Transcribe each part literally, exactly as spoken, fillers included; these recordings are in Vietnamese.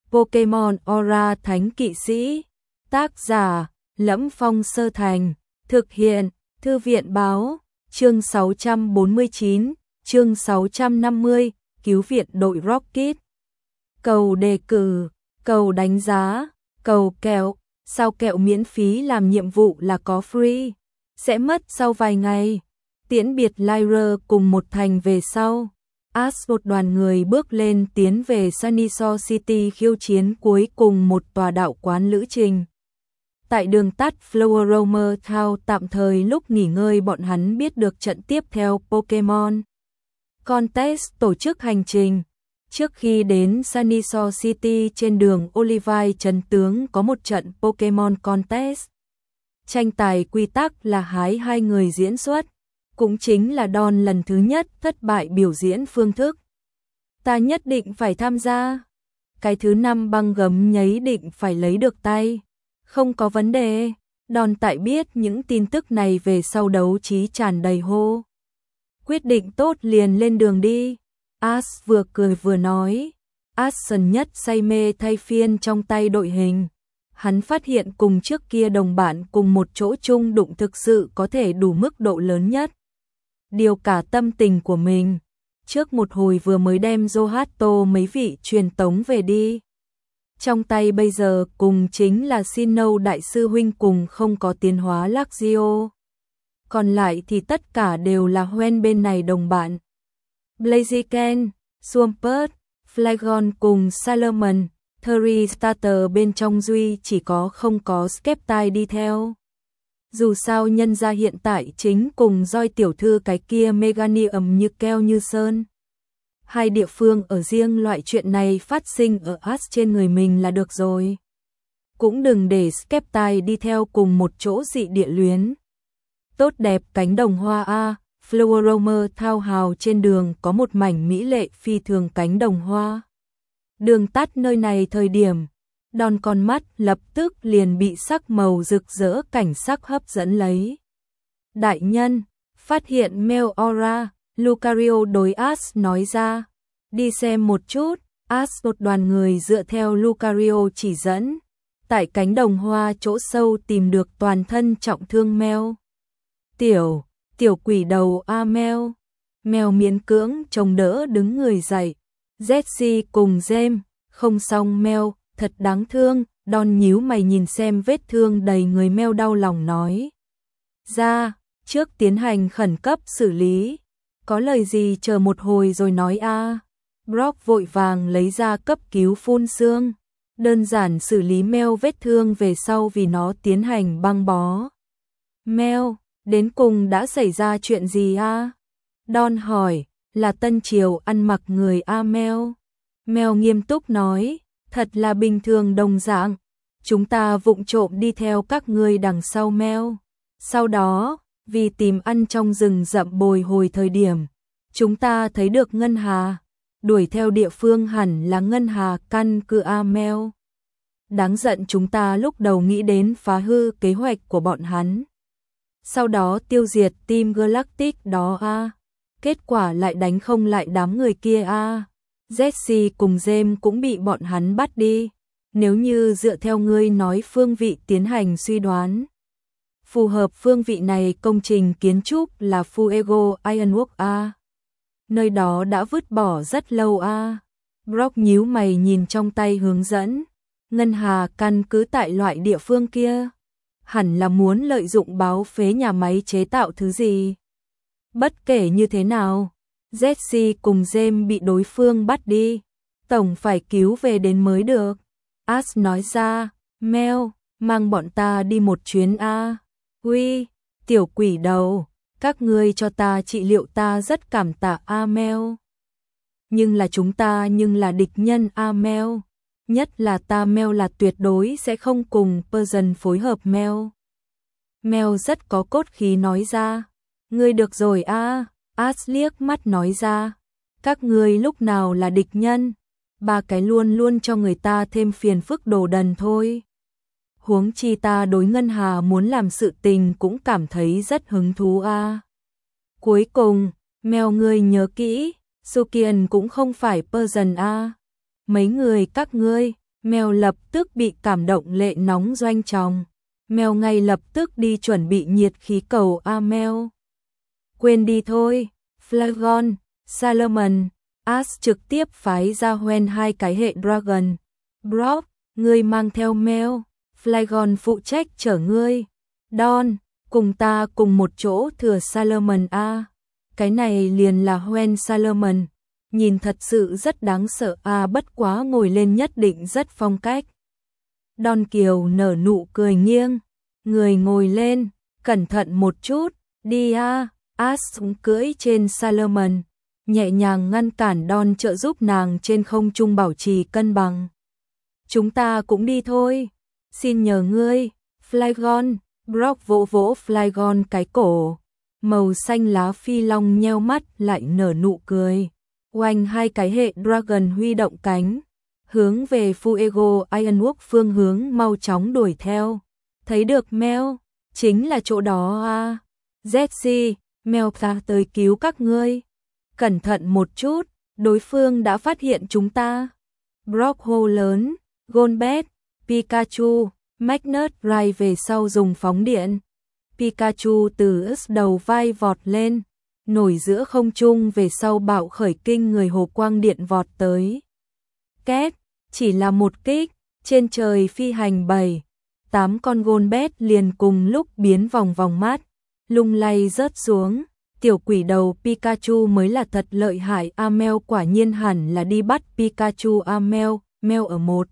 Pokemon Aura Thánh Kỵ Sĩ. Tác giả: Lẫm Phong Sơ Thành. Thực hiện: Thư viện báo. Chương sáu trăm bốn mươi chín, chương sáu trăm năm mươi, cứu viện đội Rocket. Cầu đề cử, cầu đánh giá, cầu kẹo. Sao kẹo miễn phí làm nhiệm vụ là có free, sẽ mất sau vài ngày. Tiễn biệt Lyra cùng một thành về sau, Ash một đoàn người bước lên tiến về Sunnyside City khiêu chiến cuối cùng một tòa đạo quán lữ trình. Tại đường tắt Flower Romer Town tạm thời lúc nghỉ ngơi, bọn hắn biết được trận tiếp theo Pokemon Contest tổ chức hành trình. Trước khi đến Sunnyside City, trên đường Olivine trấn tướng có một trận Pokemon Contest. Tranh tài quy tắc là hái hai người diễn xuất, cũng chính là Don lần thứ nhất thất bại biểu diễn phương thức. Ta nhất định phải tham gia. Cái thứ năm băng gấm nháy định phải lấy được tay. Không có vấn đề. Don tại biết những tin tức này về sau đấu trí tràn đầy hô. Quyết định tốt liền lên đường đi. Ash vừa cười vừa nói. Ashton nhất say mê thay phiên trong tay đội hình. Hắn phát hiện cùng trước kia đồng bạn cùng một chỗ chung đụng thực sự có thể đủ mức độ lớn nhất. Điều cả tâm tình của mình. Trước một hồi vừa mới đem Zohato mấy vị truyền tống về đi. Trong tay bây giờ cùng chính là Sinnoh đại sư huynh cùng không có tiến hóa Luxio. Còn lại thì tất cả đều là Hoenn bên này đồng bạn. Blaziken, Swampert, Flygon cùng Salomon, Thurry Starter bên trong duy chỉ có không có Skeptile đi theo. Dù sao nhân gia hiện tại chính cùng Roi tiểu thư cái kia Meganium như keo như sơn. Hai địa phương ở riêng loại chuyện này phát sinh ở Ash trên người mình là được rồi. Cũng đừng để Skeptile đi theo cùng một chỗ dị địa luyến. Tốt đẹp cánh đồng hoa A, Flower Romer thao hào trên đường có một mảnh mỹ lệ phi thường cánh đồng hoa. Đường tắt nơi này thời điểm, Don con mắt lập tức liền bị sắc màu rực rỡ cảnh sắc hấp dẫn lấy. Đại nhân, phát hiện Meowra, Lucario đối Ash nói ra. Đi xem một chút. Ash một đoàn người dựa theo Lucario chỉ dẫn. Tại cánh đồng hoa chỗ sâu tìm được toàn thân trọng thương Meo. Tiểu, tiểu quỷ đầu A Meo. Meo miễn cưỡng chống đỡ đứng người dậy. Jessie cùng James, không xong Meo, thật đáng thương. Don nhíu mày nhìn xem vết thương đầy người Meo đau lòng nói. Ra, trước tiến hành khẩn cấp xử lý. Có lời gì chờ một hồi rồi nói a. Brock vội vàng lấy ra cấp cứu phun xương. Đơn giản xử lý Meo vết thương về sau vì nó tiến hành băng bó. Meo, đến cùng đã xảy ra chuyện gì a? Don hỏi, là Tân Triều ăn mặc người a Meo. Meo nghiêm túc nói, thật là bình thường đồng dạng. Chúng ta vụng trộm đi theo các ngươi đằng sau Meo. Sau đó, vì tìm ăn trong rừng rậm bồi hồi thời điểm, chúng ta thấy được Ngân Hà, đuổi theo địa phương hẳn là Ngân Hà căn cứ A Meo. Đáng giận chúng ta lúc đầu nghĩ đến phá hư kế hoạch của bọn hắn. Sau đó tiêu diệt Team Galactic đó a. Kết quả lại đánh không lại đám người kia a. Jessie cùng James cũng bị bọn hắn bắt đi. Nếu như dựa theo ngươi nói phương vị tiến hành suy đoán, phù hợp phương vị này công trình kiến trúc là Fuego Ironworks A. Nơi đó đã vứt bỏ rất lâu A. Brock nhíu mày nhìn trong tay hướng dẫn. Ngân Hà căn cứ tại loại địa phương kia. Hẳn là muốn lợi dụng báo phế nhà máy chế tạo thứ gì. Bất kể như thế nào, Jessie cùng James bị đối phương bắt đi. Tổng phải cứu về đến mới được. Ash nói ra, Meo, mang bọn ta đi một chuyến A. Uy, tiểu quỷ đầu, các ngươi cho ta trị liệu ta rất cảm tạ A Meo. Nhưng là chúng ta nhưng là địch nhân A Meo. Nhất là ta Meo là tuyệt đối sẽ không cùng Persian phối hợp Meo. Meo rất có cốt khí nói ra. Ngươi được rồi A. Ash liếc mắt nói ra. Các ngươi lúc nào là địch nhân? Ba cái luôn luôn cho người ta thêm phiền phức đồ đần thôi. Huống chi ta đối Ngân Hà muốn làm sự tình cũng cảm thấy rất hứng thú a. Cuối cùng, Meo ngươi nhớ kỹ, Sukian cũng không phải Persian a. Mấy người các ngươi, Mèo lập tức bị cảm động lệ nóng doanh tròng. Mèo ngay lập tức đi chuẩn bị nhiệt khí cầu a mèo. Quên đi thôi, Flagon, Salomon, Ash trực tiếp phái ra hoen hai cái hệ Dragon. Brock, ngươi mang theo mèo, Flagon phụ trách chở ngươi. Don, cùng ta cùng một chỗ thừa Salomon a. Cái này liền là hoen Salomon, nhìn thật sự rất đáng sợ a, bất quá ngồi lên nhất định rất phong cách. Don Kiều nở nụ cười nghiêng, người ngồi lên, cẩn thận một chút, đi a. Ash cưỡi trên Salomon, nhẹ nhàng ngăn cản Don, trợ giúp nàng trên không trung bảo trì cân bằng. Chúng ta cũng đi thôi, xin nhờ ngươi, Flagon. Brock vỗ vỗ Flagon cái cổ, màu xanh lá phi long nheo mắt lại nở nụ cười. Oanh hai cái hệ Dragon huy động cánh, hướng về Fuego Ironworks phương hướng mau chóng đuổi theo. Thấy được Mel, chính là chỗ đó à. Zetsi, Mel ta tới cứu các ngươi. Cẩn thận một chút, đối phương đã phát hiện chúng ta. Brock hô lớn, Golbat, Pikachu, Magnus Rai về sau dùng phóng điện. Pikachu từ đầu vai vọt lên, nổi giữa không trung về sau bạo khởi kinh người hồ quang điện vọt tới. Két, chỉ là một kích, trên trời phi hành bảy, tám con Golbat liền cùng lúc biến vòng vòng mát, lung lay rớt xuống. Tiểu quỷ đầu Pikachu mới là thật lợi hại, Amel quả nhiên hẳn là đi bắt Pikachu. Amel, Mel ở một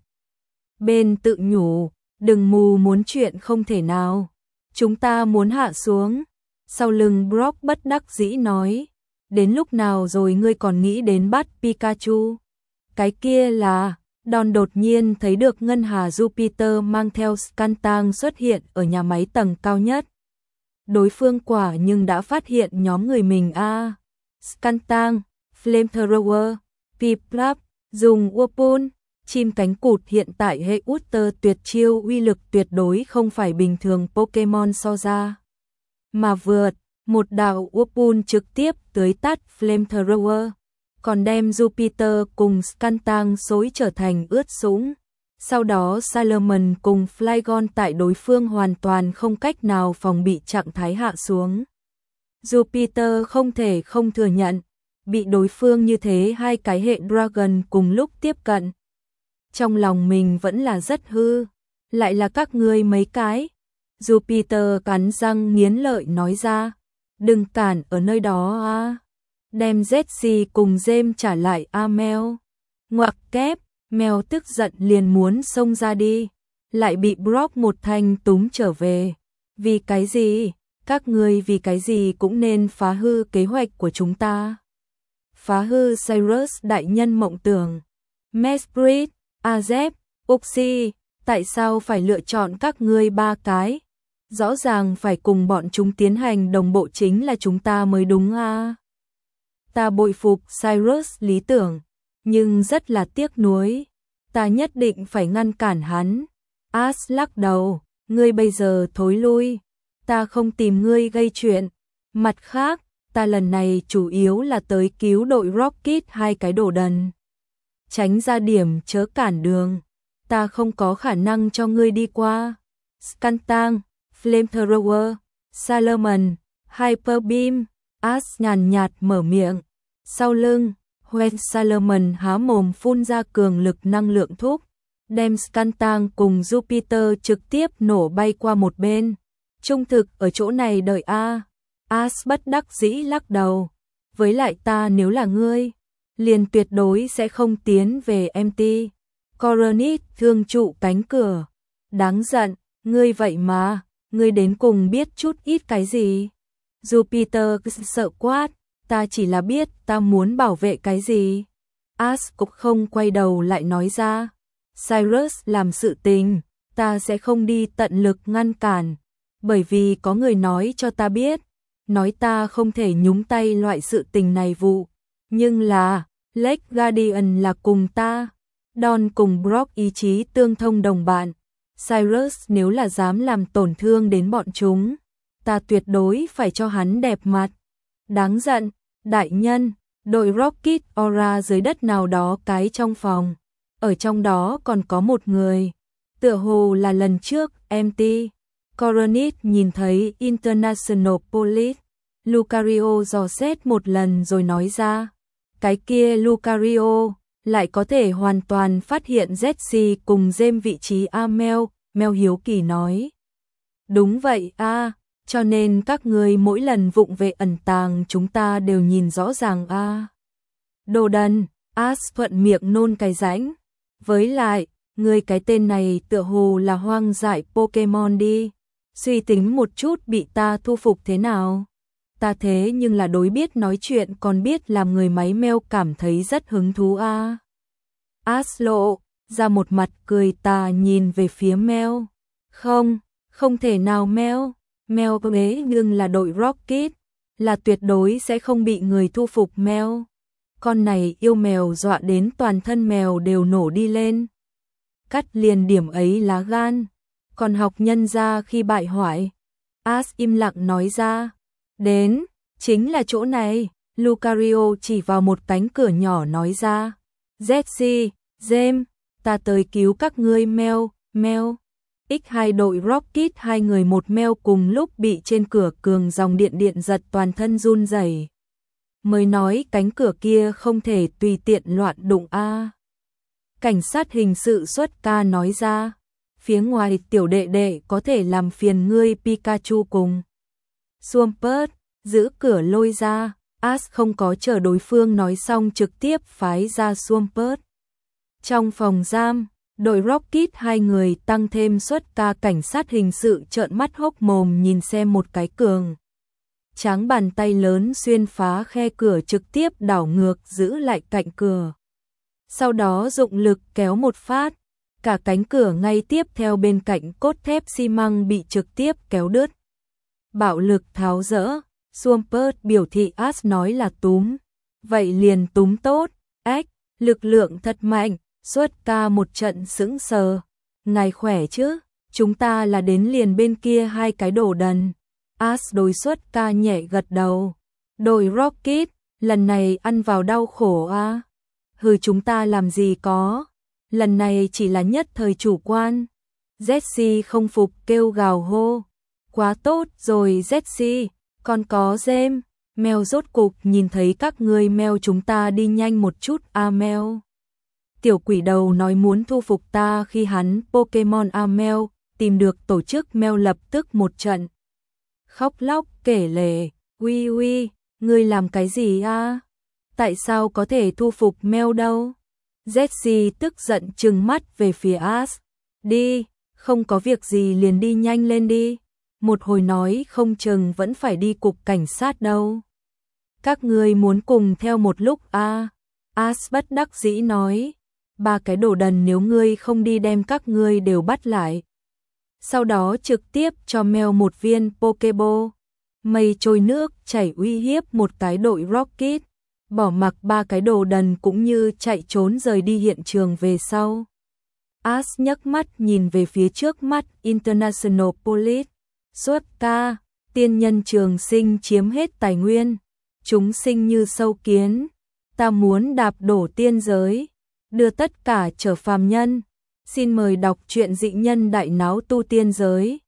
bên tự nhủ, đừng mù muốn chuyện không thể nào. Chúng ta muốn hạ xuống. Sau lưng Brock bất đắc dĩ nói, đến lúc nào rồi ngươi còn nghĩ đến bắt Pikachu? Cái kia là, Don đột nhiên thấy được Ngân Hà Jupiter mang theo Skuntank xuất hiện ở nhà máy tầng cao nhất. Đối phương quả nhưng đã phát hiện nhóm người mình a. À. Skuntank, Flamethrower, Piplup, dùng Whirlpool, chim cánh cụt hiện tại hệ Utter tuyệt chiêu uy lực tuyệt đối không phải bình thường Pokemon so ra. Mà vượt, một đạo Whirlpool trực tiếp tưới tắt Flamethrower, còn đem Jupiter cùng Skuntank xối trở thành ướt sũng. Sau đó Salomon cùng Flygon tại đối phương hoàn toàn không cách nào phòng bị trạng thái hạ xuống. Jupiter không thể không thừa nhận, bị đối phương như thế hai cái hệ Dragon cùng lúc tiếp cận. Trong lòng mình vẫn là rất hư, lại là các ngươi mấy cái. Jupiter cắn răng nghiến lợi nói ra, đừng cản ở nơi đó à. Đem Zetsi cùng James trả lại Amel. Ngoặc kép, Mel tức giận liền muốn xông ra đi, lại bị Brock một thanh túm trở về. Vì cái gì? Các ngươi vì cái gì cũng nên phá hư kế hoạch của chúng ta. Phá hư Cyrus đại nhân mộng tưởng. Mesprit, Azep, Uxie, tại sao phải lựa chọn các ngươi ba cái? Rõ ràng phải cùng bọn chúng tiến hành đồng bộ chính là chúng ta mới đúng à. Ta bội phục Cyrus lý tưởng, nhưng rất là tiếc nuối. Ta nhất định phải ngăn cản hắn. Ash lắc đầu, ngươi bây giờ thối lui. Ta không tìm ngươi gây chuyện. Mặt khác, ta lần này chủ yếu là tới cứu đội Rocket hai cái đồ đần. Tránh ra điểm chớ cản đường. Ta không có khả năng cho ngươi đi qua. Skuntank, Flamethrower, Salomon, Hyper Beam, Ash nhàn nhạt mở miệng. Sau lưng, Hoen Salomon há mồm phun ra cường lực năng lượng thúc, đem Skuntank cùng Jupiter trực tiếp nổ bay qua một bên. Trung thực ở chỗ này đợi a. Ash bất đắc dĩ lắc đầu. Với lại ta nếu là ngươi, liền tuyệt đối sẽ không tiến về em tê. Coronet thương trụ cánh cửa. Đáng giận, ngươi vậy mà, ngươi đến cùng biết chút ít cái gì? Jupiter sợ quát, ta chỉ là biết ta muốn bảo vệ cái gì. Ash cũng không quay đầu lại nói ra. Cyrus làm sự tình, ta sẽ không đi tận lực ngăn cản, bởi vì có người nói cho ta biết, nói ta không thể nhúng tay loại sự tình này vụ. Nhưng là, Lake Guardian là cùng ta. Don cùng Brock ý chí tương thông đồng bạn. Cyrus nếu là dám làm tổn thương đến bọn chúng, ta tuyệt đối phải cho hắn đẹp mặt. Đáng giận, đại nhân, đội Rocket Aura dưới đất nào đó cái trong phòng. ở trong đó còn có một người, tựa hồ là lần trước em tê Coronet nhìn thấy International Police. Lucario dò xét một lần rồi nói ra, cái kia Lucario lại có thể hoàn toàn phát hiện Jesse cùng James vị trí Amel. Mel hiếu kỳ nói, đúng vậy a, à, cho nên các ngươi mỗi lần vụng về ẩn tàng chúng ta đều nhìn rõ ràng a. À. Đồ đần, Ash thuận miệng nôn cái rãnh. Với lại, ngươi cái tên này tựa hồ là hoang dại Pokemon đi. Suy tính một chút bị ta thu phục thế nào? Ta thế nhưng là đối biết nói chuyện còn biết làm người máy. Mel cảm thấy rất hứng thú a. À. Ash lộ ra một mặt cười tà nhìn về phía Mel. Không, không thể nào Mel. Mel ế nhưng là đội Rocket, là tuyệt đối sẽ không bị người thu phục Mel. Con này yêu mèo dọa đến toàn thân mèo đều nổ đi lên. Cắt liền điểm ấy lá gan, còn học nhân ra khi bại hoại. Ash im lặng nói ra, đến, chính là chỗ này. Lucario chỉ vào một cánh cửa nhỏ nói ra, Jesse, James, ta tới cứu các ngươi. Mel, Mel. X hai đội Rocket hai người một Mel cùng lúc bị trên cửa cường dòng điện điện giật toàn thân run rẩy. Mới nói cánh cửa kia không thể tùy tiện loạn đụng a. À. Cảnh sát hình sự xuất ca nói ra, phía ngoài tiểu đệ đệ có thể làm phiền ngươi Pikachu cùng Swampert giữ cửa lôi ra. Ash không có chờ đối phương nói xong trực tiếp phái ra Swampert. Trong phòng giam, đội Rocket hai người tăng thêm xuất ca cảnh sát hình sự trợn mắt hốc mồm nhìn xem một cái cường tráng bàn tay lớn xuyên phá khe cửa trực tiếp đảo ngược giữ lại cạnh cửa. Sau đó dụng lực kéo một phát, cả cánh cửa ngay tiếp theo bên cạnh cốt thép xi măng bị trực tiếp kéo đứt. Bạo lực tháo dỡ, Swampert biểu thị Ash nói là túm. Vậy liền túm tốt, ếch, lực lượng thật mạnh, xuất ca một trận sững sờ. Ngài khỏe chứ, chúng ta là đến liền bên kia hai cái đồ đần. Ash đối xuất ca nhẹ gật đầu. Đội Rocket, lần này ăn vào đau khổ a. À? Hừ chúng ta làm gì có. Lần này chỉ là nhất thời chủ quan. Jesse không phục kêu gào hô. Quá tốt rồi Jesse, còn có James. Mel rốt cục nhìn thấy các ngươi. Mel chúng ta đi nhanh một chút a à, Mel. Tiểu quỷ đầu nói muốn thu phục ta khi hắn Pokemon a à, Mel tìm được tổ chức. Mel lập tức một trận khóc lóc kể lể, uy uy, ngươi làm cái gì a? À? Tại sao có thể thu phục Mel đâu? Jesse tức giận trừng mắt về phía Ash. Đi, không có việc gì liền đi nhanh lên đi. Một hồi nói không chừng vẫn phải đi cục cảnh sát đâu. Các ngươi muốn cùng theo một lúc a? À? Ash bất đắc dĩ nói. Ba cái đồ đần nếu ngươi không đi đem các ngươi đều bắt lại. Sau đó trực tiếp cho Mel một viên Pokeball. Mây trôi nước chảy uy hiếp một cái đội Rocket. Bỏ mặc ba cái đồ đần cũng như chạy trốn rời đi hiện trường về sau. Ash nhấc mắt nhìn về phía trước mắt International Police. Suốt ca, tiên nhân trường sinh chiếm hết tài nguyên. Chúng sinh như sâu kiến. Ta muốn đạp đổ tiên giới. Đưa tất cả trở phàm nhân. Xin mời đọc truyện Dị Nhân Đại Náo Tu Tiên Giới.